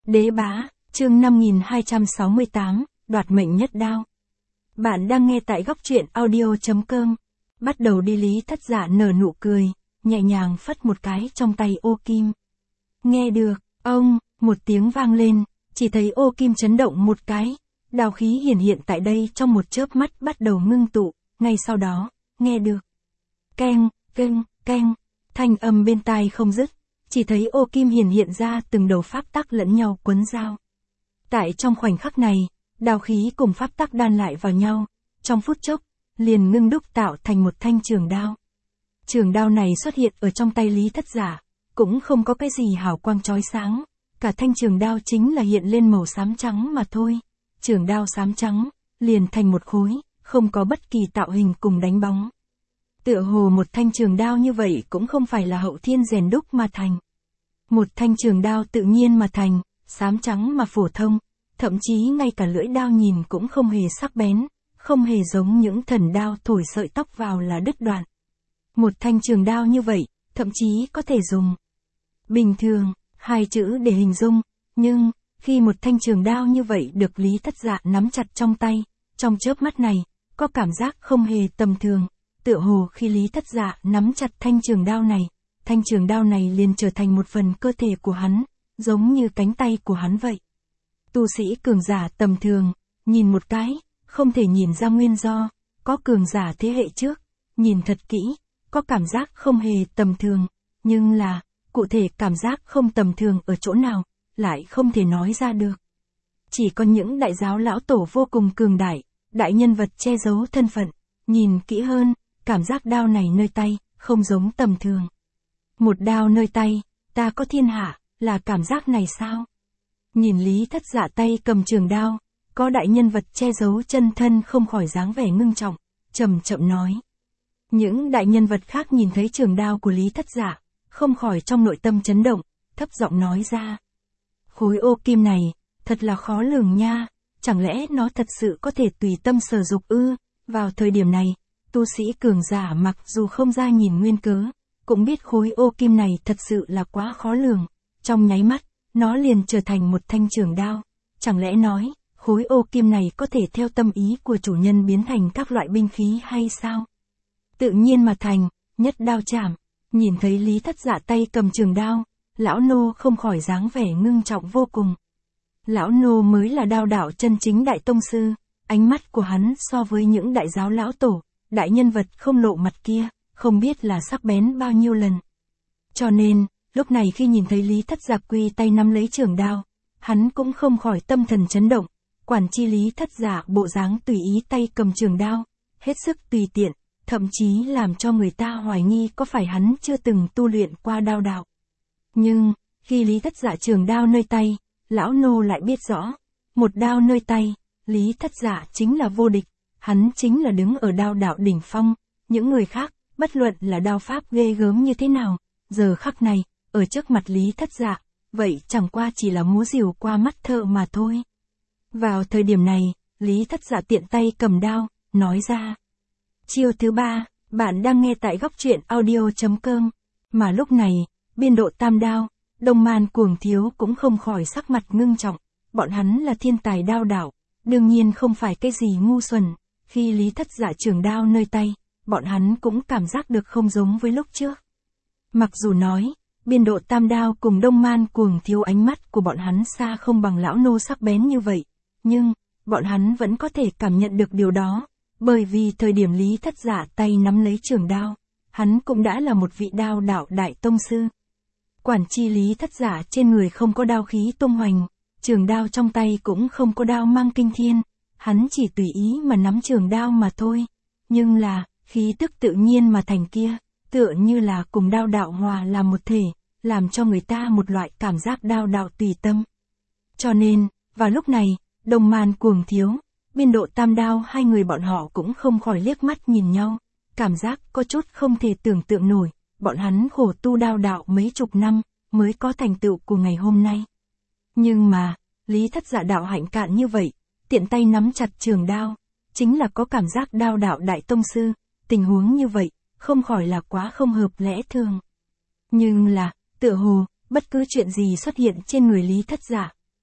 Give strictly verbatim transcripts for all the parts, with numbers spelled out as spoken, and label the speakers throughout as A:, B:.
A: Đế bá, chương năm nghìn hai trăm sáu mươi tám, đoạt mệnh nhất đao. Bạn đang nghe tại góc truyện audio chấm com. Bắt đầu đi Lý Thất Dạ nở nụ cười, nhẹ nhàng phất một cái trong tay ô kim. Nghe được, ông, một tiếng vang lên, chỉ thấy ô kim chấn động một cái, đao khí hiển hiện tại đây trong một chớp mắt bắt đầu ngưng tụ, ngay sau đó, nghe được. Keng, keng, keng, thanh âm bên tai không dứt, chỉ thấy ô kim hiển hiện ra từng đầu pháp tắc lẫn nhau quấn giao. Tại trong khoảnh khắc này, đao khí cùng pháp tắc đan lại vào nhau, trong phút chốc, liền ngưng đúc tạo thành một thanh trường đao. Trường đao này xuất hiện ở trong tay Lý Thất Dạ, cũng không có cái gì hào quang chói sáng, cả thanh trường đao chính là hiện lên màu xám trắng mà thôi. Trường đao xám trắng, liền thành một khối, không có bất kỳ tạo hình cùng đánh bóng. Tựa hồ một thanh trường đao như vậy cũng không phải là hậu thiên rèn đúc mà thành. Một thanh trường đao tự nhiên mà thành, xám trắng mà phổ thông, thậm chí ngay cả lưỡi đao nhìn cũng không hề sắc bén, không hề giống những thần đao thổi sợi tóc vào là đứt đoạn. Một thanh trường đao như vậy, thậm chí có thể dùng bình thường, hai chữ để hình dung, nhưng, khi một thanh trường đao như vậy được Lý Thất Dạ nắm chặt trong tay, trong chớp mắt này, có cảm giác không hề tầm thường, tựa hồ khi Lý Thất Dạ nắm chặt thanh trường đao này, thanh trường đao này liền trở thành một phần cơ thể của hắn, giống như cánh tay của hắn vậy. Tu sĩ cường giả tầm thường, nhìn một cái, không thể nhìn ra nguyên do, có cường giả thế hệ trước, nhìn thật kỹ, có cảm giác không hề tầm thường, nhưng là, cụ thể cảm giác không tầm thường ở chỗ nào, lại không thể nói ra được. Chỉ có những đại giáo lão tổ vô cùng cường đại, đại nhân vật che giấu thân phận, nhìn kỹ hơn, cảm giác đao này nơi tay, không giống tầm thường. Một đao nơi tay, ta có thiên hạ, là cảm giác này sao? Nhìn Lý Thất Dạ tay cầm trường đao, có đại nhân vật che giấu chân thân không khỏi dáng vẻ ngưng trọng, chậm chậm nói. Những đại nhân vật khác nhìn thấy trường đao của Lý Thất Dạ, không khỏi trong nội tâm chấn động, thấp giọng nói ra. Khối ô kim này, thật là khó lường nha, chẳng lẽ nó thật sự có thể tùy tâm sở dục ư? Vào thời điểm này, tu sĩ cường giả mặc dù không ra nhìn nguyên cớ, cũng biết khối ô kim này thật sự là quá khó lường, trong nháy mắt, nó liền trở thành một thanh trường đao. Chẳng lẽ nói, khối ô kim này có thể theo tâm ý của chủ nhân biến thành các loại binh khí hay sao? Tự nhiên mà thành, nhất đao chạm, nhìn thấy Lý Thất Dạ tay cầm trường đao, lão nô không khỏi dáng vẻ ngưng trọng vô cùng. Lão nô mới là đao đạo chân chính đại tông sư, ánh mắt của hắn so với những đại giáo lão tổ, đại nhân vật không lộ mặt kia, không biết là sắc bén bao nhiêu lần. Cho nên, lúc này khi nhìn thấy Lý Thất Dạ quy tay nắm lấy trường đao, hắn cũng không khỏi tâm thần chấn động, quản chi Lý Thất Dạ bộ dáng tùy ý tay cầm trường đao, hết sức tùy tiện, thậm chí làm cho người ta hoài nghi có phải hắn chưa từng tu luyện qua đao đạo. Nhưng, khi Lý Thất Dạ trường đao nơi tay, lão nô lại biết rõ, một đao nơi tay, Lý Thất Dạ chính là vô địch, hắn chính là đứng ở đao đạo đỉnh phong, những người khác, bất luận là đao pháp ghê gớm như thế nào, giờ khắc này, ở trước mặt Lý Thất Dạ, vậy chẳng qua chỉ là múa rìu qua mắt thợ mà thôi. Vào thời điểm này, Lý Thất Dạ tiện tay cầm đao, nói ra. Chiêu thứ ba, bạn đang nghe tại góc truyện audio chấm com, mà lúc này, biên độ tam đao, Đông Man Cuồng Thiếu cũng không khỏi sắc mặt ngưng trọng, bọn hắn là thiên tài đao đạo, đương nhiên không phải cái gì ngu xuẩn, khi Lý Thất Dạ trường đao nơi tay, bọn hắn cũng cảm giác được không giống với lúc trước. Mặc dù nói, biên độ tam đao cùng Đông Man Cuồng Thiếu ánh mắt của bọn hắn xa không bằng lão nô sắc bén như vậy, nhưng, bọn hắn vẫn có thể cảm nhận được điều đó, bởi vì thời điểm Lý Thất Dạ tay nắm lấy trường đao, hắn cũng đã là một vị đao đạo đại tông sư. Quản chi Lý Thất Dạ trên người không có đao khí tung hoành, trường đao trong tay cũng không có đao mang kinh thiên, hắn chỉ tùy ý mà nắm trường đao mà thôi, nhưng là, khí tức tự nhiên mà thành kia, tựa như là cùng đao đạo hòa làm một thể, làm cho người ta một loại cảm giác đao đạo tùy tâm. Cho nên, vào lúc này, Đông Man Cuồng Thiếu, biên độ tam đao hai người bọn họ cũng không khỏi liếc mắt nhìn nhau, cảm giác có chút không thể tưởng tượng nổi, bọn hắn khổ tu đao đạo mấy chục năm, mới có thành tựu của ngày hôm nay. Nhưng mà, Lý Thất Dạ đạo hạnh cạn như vậy, tiện tay nắm chặt trường đao, chính là có cảm giác đao đạo đại tông sư, tình huống như vậy, không khỏi là quá không hợp lẽ thường. Nhưng là, tựa hồ, bất cứ chuyện gì xuất hiện trên người Lý Thất Dạ,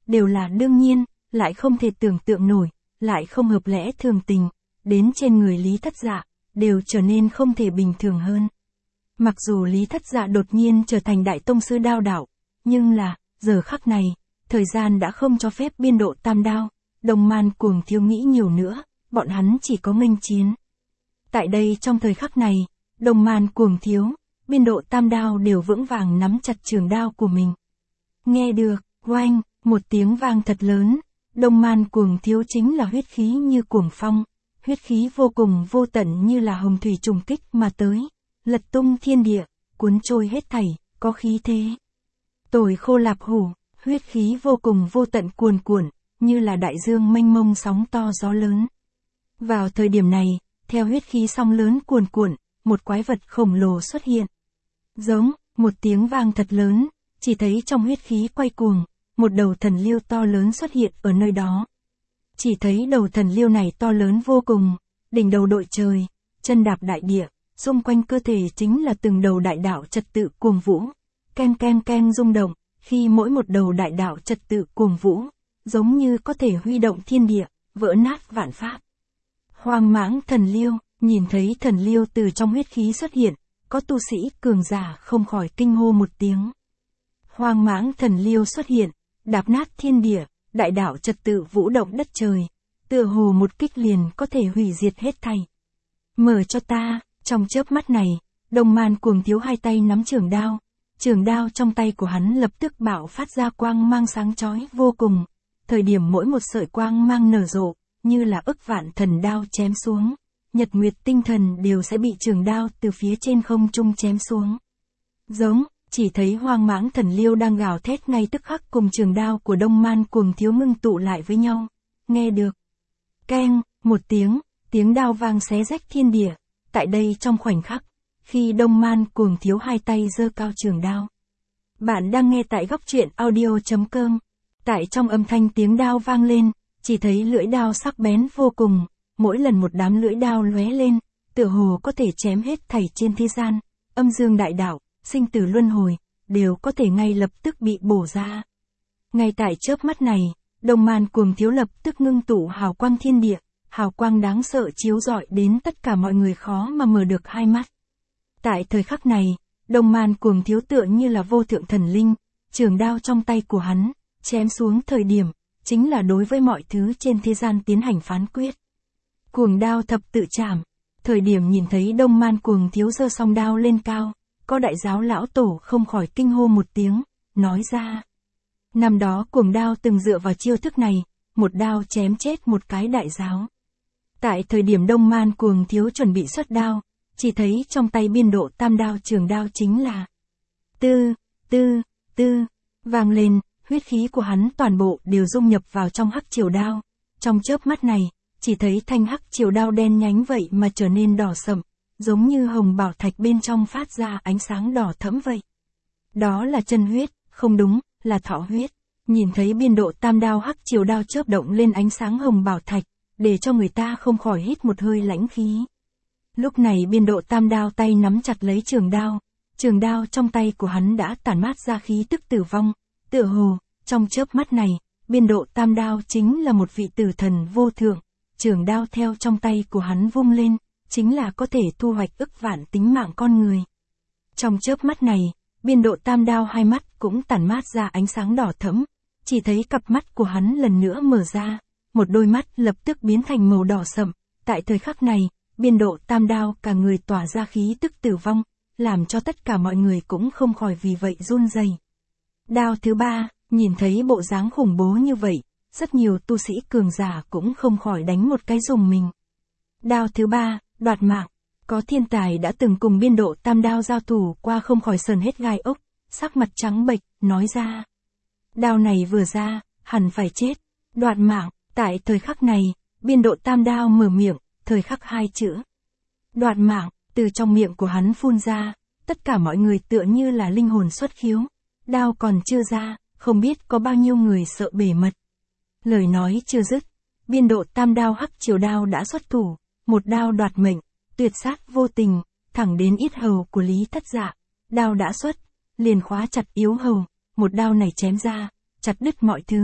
A: đều là đương nhiên, lại không thể tưởng tượng nổi, lại không hợp lẽ thường tình, đến trên người Lý Thất Dạ, đều trở nên không thể bình thường hơn. Mặc dù Lý Thất Dạ đột nhiên trở thành đại tông sư đao đạo, nhưng là, giờ khắc này, thời gian đã không cho phép biên độ tam đao, Đông Man Cuồng Thiếu nghĩ nhiều nữa, bọn hắn chỉ có nghênh chiến. Tại đây trong thời khắc này, Đông Man Cuồng Thiếu, biên độ tam đao đều vững vàng nắm chặt trường đao của mình. Nghe được, oanh, một tiếng vang thật lớn, Đông Man Cuồng Thiếu chính là huyết khí như cuồng phong, huyết khí vô cùng vô tận như là hồng thủy trùng kích mà tới, lật tung thiên địa, cuốn trôi hết thảy, có khí thế. Tồi khô lạp hủ, huyết khí vô cùng vô tận cuồn cuộn, như là đại dương mênh mông sóng to gió lớn. Vào thời điểm này, theo huyết khí sóng lớn cuồn cuộn, một quái vật khổng lồ xuất hiện. Giống, một tiếng vang thật lớn, chỉ thấy trong huyết khí quay cuồng, một đầu thần liêu to lớn xuất hiện ở nơi đó. Chỉ thấy đầu thần liêu này to lớn vô cùng, đỉnh đầu đội trời, chân đạp đại địa, xung quanh cơ thể chính là từng đầu đại đạo trật tự cuồng vũ, ken ken ken rung động, khi mỗi một đầu đại đạo trật tự cuồng vũ, giống như có thể huy động thiên địa, vỡ nát vạn pháp. Hoang mãng thần liêu, nhìn thấy thần liêu từ trong huyết khí xuất hiện, có tu sĩ cường giả không khỏi kinh hô một tiếng. Hoang mãng thần liêu xuất hiện, đạp nát thiên địa, đại đạo trật tự vũ động đất trời, tựa hồ một kích liền có thể hủy diệt hết thảy. Mở cho ta, trong chớp mắt này, Đông Man Cuồng Thiếu hai tay nắm trường đao, trường đao trong tay của hắn lập tức bạo phát ra quang mang sáng chói vô cùng, thời điểm mỗi một sợi quang mang nở rộ, như là ức vạn thần đao chém xuống, nhật nguyệt tinh thần đều sẽ bị trường đao từ phía trên không trung chém xuống. Giống, chỉ thấy hoang mãng thần liêu đang gào thét ngay tức khắc cùng trường đao của Đông Man Cuồng Thiếu ngưng tụ lại với nhau, nghe được. Keng, một tiếng, tiếng đao vang xé rách thiên địa, tại đây trong khoảnh khắc, khi Đông Man Cuồng Thiếu hai tay giơ cao trường đao. Bạn đang nghe tại góc truyện audio chấm com. Tại trong âm thanh tiếng đao vang lên, chỉ thấy lưỡi đao sắc bén vô cùng, mỗi lần một đám lưỡi đao lóe lên, tựa hồ có thể chém hết thảy trên thế gian, âm dương đại đạo, sinh tử luân hồi, đều có thể ngay lập tức bị bổ ra. Ngay tại chớp mắt này, Đông Man Cuồng Thiếu lập tức ngưng tụ hào quang thiên địa, hào quang đáng sợ chiếu rọi đến tất cả mọi người khó mà mở được hai mắt. Tại thời khắc này, Đông Man Cuồng Thiếu tựa như là vô thượng thần linh, trường đao trong tay của hắn, chém xuống thời điểm, chính là đối với mọi thứ trên thế gian tiến hành phán quyết. Cuồng đao thập tự trảm, thời điểm nhìn thấy Đông Man Cuồng Thiếu giơ song đao lên cao, có đại giáo lão tổ không khỏi kinh hô một tiếng, nói ra. Năm đó cuồng đao từng dựa vào chiêu thức này, một đao chém chết một cái đại giáo. Tại thời điểm Đông Man Cuồng Thiếu chuẩn bị xuất đao, chỉ thấy trong tay biên độ tam đao trường đao chính là tư, tư, tư, vang lên, huyết khí của hắn toàn bộ đều dung nhập vào trong hắc triều đao. Trong chớp mắt này, chỉ thấy thanh hắc triều đao đen nhánh vậy mà trở nên đỏ sậm, giống như hồng bảo thạch bên trong phát ra ánh sáng đỏ thẫm vậy. Đó là chân huyết, không đúng, là thọ huyết. Nhìn thấy biên độ tam đao hắc triều đao chớp động lên ánh sáng hồng bảo thạch, để cho người ta không khỏi hít một hơi lãnh khí. Lúc này biên độ tam đao tay nắm chặt lấy trường đao, trường đao trong tay của hắn đã tản mát ra khí tức tử vong, tựa hồ, trong chớp mắt này, biên độ tam đao chính là một vị tử thần vô thượng, trường đao theo trong tay của hắn vung lên, chính là có thể thu hoạch ức vạn tính mạng con người. Trong chớp mắt này, biên độ tam đao hai mắt cũng tản mát ra ánh sáng đỏ thẫm, chỉ thấy cặp mắt của hắn lần nữa mở ra, một đôi mắt lập tức biến thành màu đỏ sậm, tại thời khắc này, biên độ tam đao cả người tỏa ra khí tức tử vong, làm cho tất cả mọi người cũng không khỏi vì vậy run rẩy. Đao thứ ba, nhìn thấy bộ dáng khủng bố như vậy, rất nhiều tu sĩ cường giả cũng không khỏi đánh một cái rùng mình. Đao thứ ba, đoạt mạng, có thiên tài đã từng cùng biên độ tam đao giao thủ qua không khỏi sờn hết gai ốc, sắc mặt trắng bệch, nói ra. Đao này vừa ra, hẳn phải chết, đoạt mạng, tại thời khắc này, biên độ tam đao mở miệng, thời khắc hai chữ. Đoạt mạng, từ trong miệng của hắn phun ra, tất cả mọi người tựa như là linh hồn xuất khiếu, đao còn chưa ra, không biết có bao nhiêu người sợ bể mật. Lời nói chưa dứt, biên độ tam đao hắc triều đao đã xuất thủ, một đao đoạt mệnh, tuyệt sát vô tình, thẳng đến yết hầu của Lý Thất Dạ. Đao đã xuất, liền khóa chặt yếu hầu, một đao này chém ra, chặt đứt mọi thứ,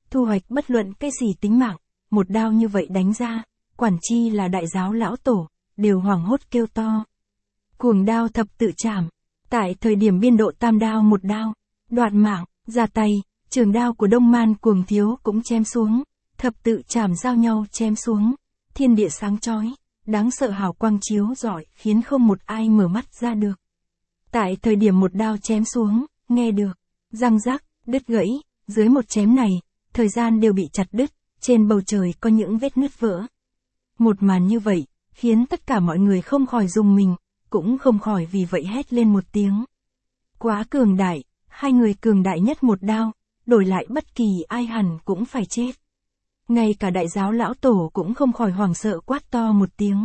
A: thu hoạch bất luận cái gì tính mạng, một đao như vậy đánh ra, quản chi là đại giáo lão tổ, đều hoảng hốt kêu to. Cuồng đao thập tự chảm, tại thời điểm biên độ tam đao một đao, đoạt mạng, ra tay, trường đao của Đông Man Cuồng Thiếu cũng chém xuống, thập tự chảm giao nhau chém xuống, thiên địa sáng chói, đáng sợ hào quang chiếu rọi khiến không một ai mở mắt ra được. Tại thời điểm một đao chém xuống, nghe được, răng rắc, đứt gãy, dưới một chém này, thời gian đều bị chặt đứt, trên bầu trời có những vết nứt vỡ. Một màn như vậy, khiến tất cả mọi người không khỏi rùng mình, cũng không khỏi vì vậy hét lên một tiếng. Quá cường đại, hai người cường đại nhất một đao, đổi lại bất kỳ ai hẳn cũng phải chết. Ngay cả đại giáo lão tổ cũng không khỏi hoảng sợ quát to một tiếng.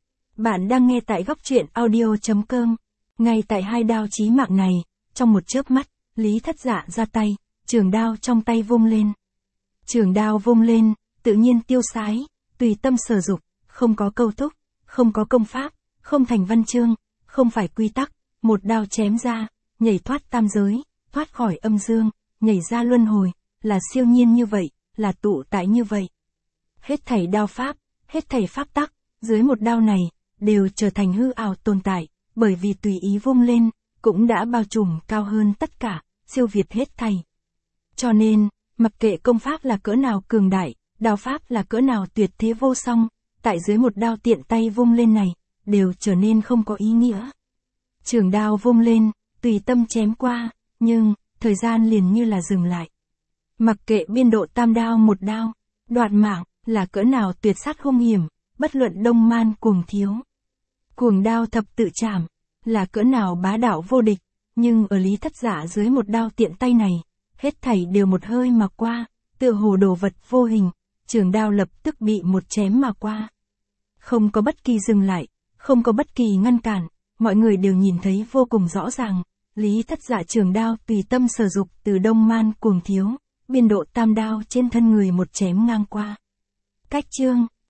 A: Bạn đang nghe tại góc truyện audio.com. Ngay tại hai đao chí mạng này, trong một chớp mắt, Lý Thất Dạ ra tay, trường đao trong tay vung lên. Trường đao vung lên, tự nhiên tiêu sái, tùy tâm sở dục, không có câu thúc, không có công pháp, không thành văn chương, không phải quy tắc, một đao chém ra, nhảy thoát tam giới, thoát khỏi âm dương, nhảy ra luân hồi, là siêu nhiên như vậy, là tụ tại như vậy. Hết thảy đao pháp, hết thảy pháp tắc, dưới một đao này, đều trở thành hư ảo tồn tại, bởi vì tùy ý vung lên, cũng đã bao trùm cao hơn tất cả, siêu việt hết thảy. Cho nên, mặc kệ công pháp là cỡ nào cường đại, đao pháp là cỡ nào tuyệt thế vô song, tại dưới một đao tiện tay vung lên này, đều trở nên không có ý nghĩa. Trường đao vung lên, tùy tâm chém qua, nhưng, thời gian liền như là dừng lại. Mặc kệ biên độ tam đao một đao, đoạt mạng, là cỡ nào tuyệt sát hung hiểm, bất luận Đông Man Cuồng Thiếu. Cuồng đao thập tự chảm, là cỡ nào bá đạo vô địch, nhưng ở Lý Thất Dạ dưới một đao tiện tay này, hết thảy đều một hơi mà qua, tựa hồ đồ vật vô hình, trường đao lập tức bị một chém mà qua. Không có bất kỳ dừng lại, không có bất kỳ ngăn cản, mọi người đều nhìn thấy vô cùng rõ ràng, Lý Thất Dạ trường đao tùy tâm sở dục từ Đông Man Cuồng Thiếu, biên độ tam đao trên thân người một chém ngang qua. Cách chương